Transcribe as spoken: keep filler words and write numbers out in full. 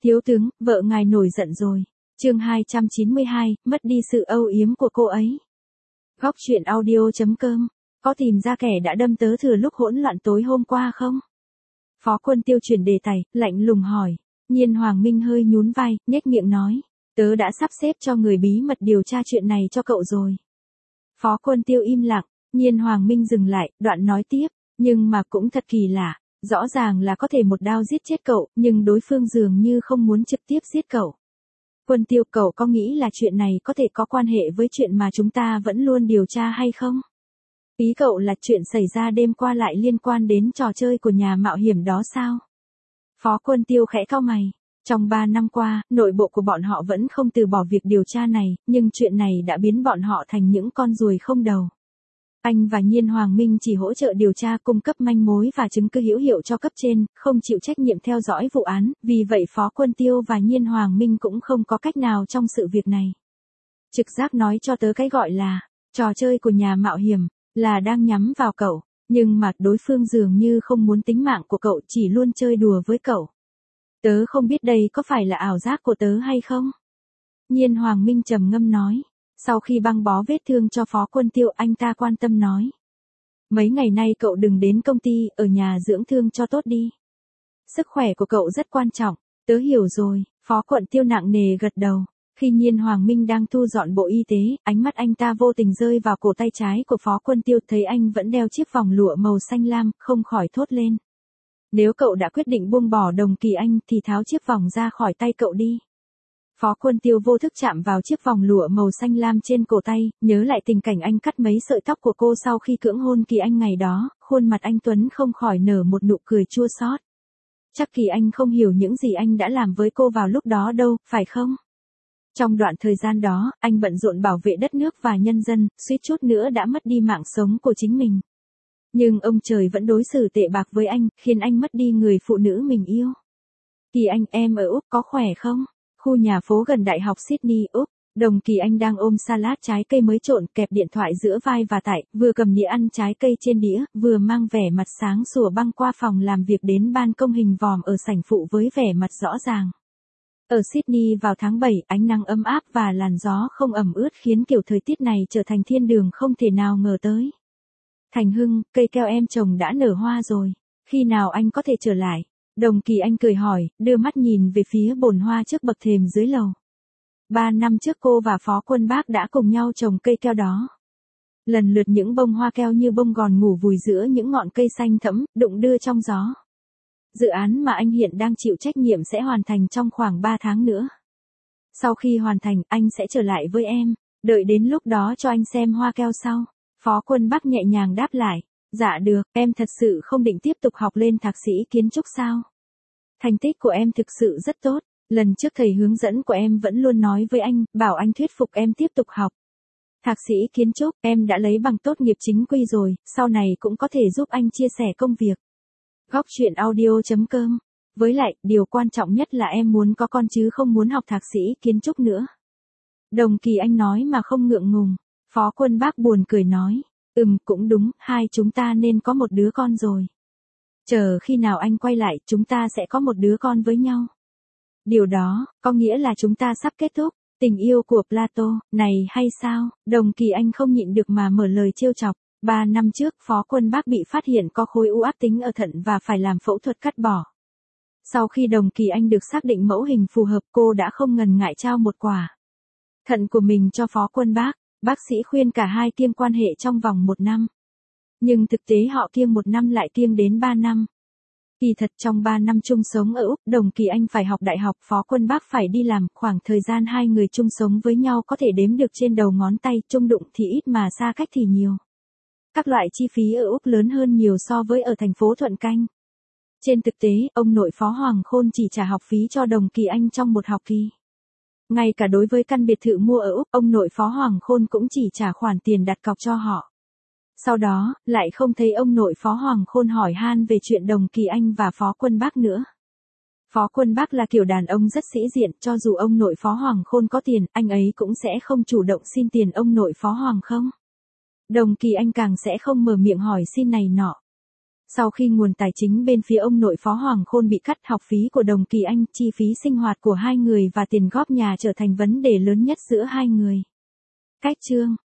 Thiếu tướng, vợ ngài nổi giận rồi. Chương hai trăm chín mươi hai, mất đi sự âu yếm của cô ấy. Góc truyện audio chấm com. Có tìm ra kẻ đã đâm tớ thừa lúc hỗn loạn tối hôm qua không? Phó Quân Tiêu chuyển đề tài, lạnh lùng hỏi. Nhiên Hoàng Minh hơi nhún vai, nhếch miệng nói. Tớ đã sắp xếp cho người bí mật điều tra chuyện này cho cậu rồi. Phó Quân Tiêu im lặng, Nhiên Hoàng Minh dừng lại, đoạn nói tiếp. Nhưng mà cũng thật kỳ lạ. Rõ ràng là có thể một đao giết chết cậu, nhưng đối phương dường như không muốn trực tiếp giết cậu. Quân Tiêu, cậu có nghĩ là chuyện này có thể có quan hệ với chuyện mà chúng ta vẫn luôn điều tra hay không? Ý cậu là chuyện xảy ra đêm qua lại liên quan đến trò chơi của nhà mạo hiểm đó sao? Phó Quân Tiêu khẽ cau mày. Trong ba năm qua, nội bộ của bọn họ vẫn không từ bỏ việc điều tra này, nhưng chuyện này đã biến bọn họ thành những con ruồi không đầu. Anh và Nhiên Hoàng Minh chỉ hỗ trợ điều tra, cung cấp manh mối và chứng cứ hữu hiệu cho cấp trên, không chịu trách nhiệm theo dõi vụ án, vì vậy Phó Quân Tiêu và Nhiên Hoàng Minh cũng không có cách nào trong sự việc này. Trực giác nói cho tớ cái gọi là trò chơi của nhà mạo hiểm là đang nhắm vào cậu, nhưng mà đối phương dường như không muốn tính mạng của cậu, chỉ luôn chơi đùa với cậu. Tớ không biết đây có phải là ảo giác của tớ hay không? Nhiên Hoàng Minh trầm ngâm nói. Sau khi băng bó vết thương cho Phó Quân Tiêu, anh ta quan tâm nói. Mấy ngày nay cậu đừng đến công ty, ở nhà dưỡng thương cho tốt đi. Sức khỏe của cậu rất quan trọng. Tớ hiểu rồi. Phó Quân Tiêu nặng nề gật đầu. Khi Nhiên Hoàng Minh đang thu dọn bộ y tế, ánh mắt anh ta vô tình rơi vào cổ tay trái của Phó Quân Tiêu, thấy anh vẫn đeo chiếc vòng lụa màu xanh lam, không khỏi thốt lên. Nếu cậu đã quyết định buông bỏ Đồng Kỳ Anh thì tháo chiếc vòng ra khỏi tay cậu đi. Phó Quân Tiêu vô thức chạm vào chiếc vòng lụa màu xanh lam trên cổ tay, nhớ lại tình cảnh anh cắt mấy sợi tóc của cô sau khi cưỡng hôn Kỳ Anh ngày đó, khuôn mặt anh Tuấn không khỏi nở một nụ cười chua xót. Chắc Kỳ Anh không hiểu những gì anh đã làm với cô vào lúc đó đâu, phải không? Trong đoạn thời gian đó, anh bận rộn bảo vệ đất nước và nhân dân, suýt chút nữa đã mất đi mạng sống của chính mình. Nhưng ông trời vẫn đối xử tệ bạc với anh, khiến anh mất đi người phụ nữ mình yêu. Kỳ Anh, em ở Úc có khỏe không? Khu nhà phố gần Đại học Sydney, Úc. Đồng Kỳ Anh đang ôm salad trái cây mới trộn, kẹp điện thoại giữa vai và tại, vừa cầm đĩa ăn trái cây trên đĩa, vừa mang vẻ mặt sáng sủa băng qua phòng làm việc đến ban công hình vòm ở sảnh phụ với vẻ mặt rõ ràng. Ở Sydney vào tháng bảy, ánh nắng ấm áp và làn gió không ẩm ướt khiến kiểu thời tiết này trở thành thiên đường không thể nào ngờ tới. Thành Hưng, cây keo em trồng đã nở hoa rồi. Khi nào anh có thể trở lại? Đồng Kỳ Anh cười hỏi, đưa mắt nhìn về phía bồn hoa trước bậc thềm dưới lầu. Ba năm trước cô và Phó Quân Bác đã cùng nhau trồng cây keo đó. Lần lượt những bông hoa keo như bông gòn ngủ vùi giữa những ngọn cây xanh thẫm, đụng đưa trong gió. Dự án mà anh hiện đang chịu trách nhiệm sẽ hoàn thành trong khoảng ba tháng nữa. Sau khi hoàn thành, anh sẽ trở lại với em. Đợi đến lúc đó cho anh xem hoa keo sau. Phó Quân Bác nhẹ nhàng đáp lại. Dạ được, em thật sự không định tiếp tục học lên thạc sĩ kiến trúc sao? Thành tích của em thực sự rất tốt. Lần trước thầy hướng dẫn của em vẫn luôn nói với anh, bảo anh thuyết phục em tiếp tục học. Thạc sĩ kiến trúc, em đã lấy bằng tốt nghiệp chính quy rồi, sau này cũng có thể giúp anh chia sẻ công việc. Góc truyện audio chấm com. Với lại, điều quan trọng nhất là em muốn có con chứ không muốn học thạc sĩ kiến trúc nữa. Đồng Kỳ Anh nói mà không ngượng ngùng. Phó Quân Bác buồn cười nói. Ừm, cũng đúng, hai chúng ta nên có một đứa con rồi. Chờ khi nào anh quay lại, chúng ta sẽ có một đứa con với nhau. Điều đó, có nghĩa là chúng ta sắp kết thúc tình yêu của Plato, này hay sao? Đồng Kỳ Anh không nhịn được mà mở lời trêu chọc. Ba năm trước, Phó Quân Bác bị phát hiện có khối u ác tính ở thận và phải làm phẫu thuật cắt bỏ. Sau khi Đồng Kỳ Anh được xác định mẫu hình phù hợp, cô đã không ngần ngại trao một quả thận của mình cho Phó Quân Bác. Bác sĩ khuyên cả hai kiêng quan hệ trong vòng một năm. Nhưng thực tế họ kiêng một năm lại kiêng đến ba năm. Kỳ thật trong ba năm chung sống ở Úc, Đồng Kỳ Anh phải học đại học, Phó Quân Bác phải đi làm, khoảng thời gian hai người chung sống với nhau có thể đếm được trên đầu ngón tay, chung đụng thì ít mà xa cách thì nhiều. Các loại chi phí ở Úc lớn hơn nhiều so với ở thành phố Thuận Canh. Trên thực tế, ông nội Phó Hoàng Khôn chỉ trả học phí cho Đồng Kỳ Anh trong một học kỳ. Ngay cả đối với căn biệt thự mua ở Úc, ông nội Phó Hoàng Khôn cũng chỉ trả khoản tiền đặt cọc cho họ. Sau đó, lại không thấy ông nội Phó Hoàng Khôn hỏi han về chuyện Đồng Kỳ Anh và Phó Quân Bác nữa. Phó Quân Bác là kiểu đàn ông rất sĩ diện, cho dù ông nội Phó Hoàng Khôn có tiền, anh ấy cũng sẽ không chủ động xin tiền ông nội Phó Hoàng không. Đồng Kỳ Anh càng sẽ không mở miệng hỏi xin này nọ. Sau khi nguồn tài chính bên phía ông nội Phó Hoàng Khôn bị cắt, học phí của Đồng Kỳ Anh, chi phí sinh hoạt của hai người và tiền góp nhà trở thành vấn đề lớn nhất giữa hai người. Cách chương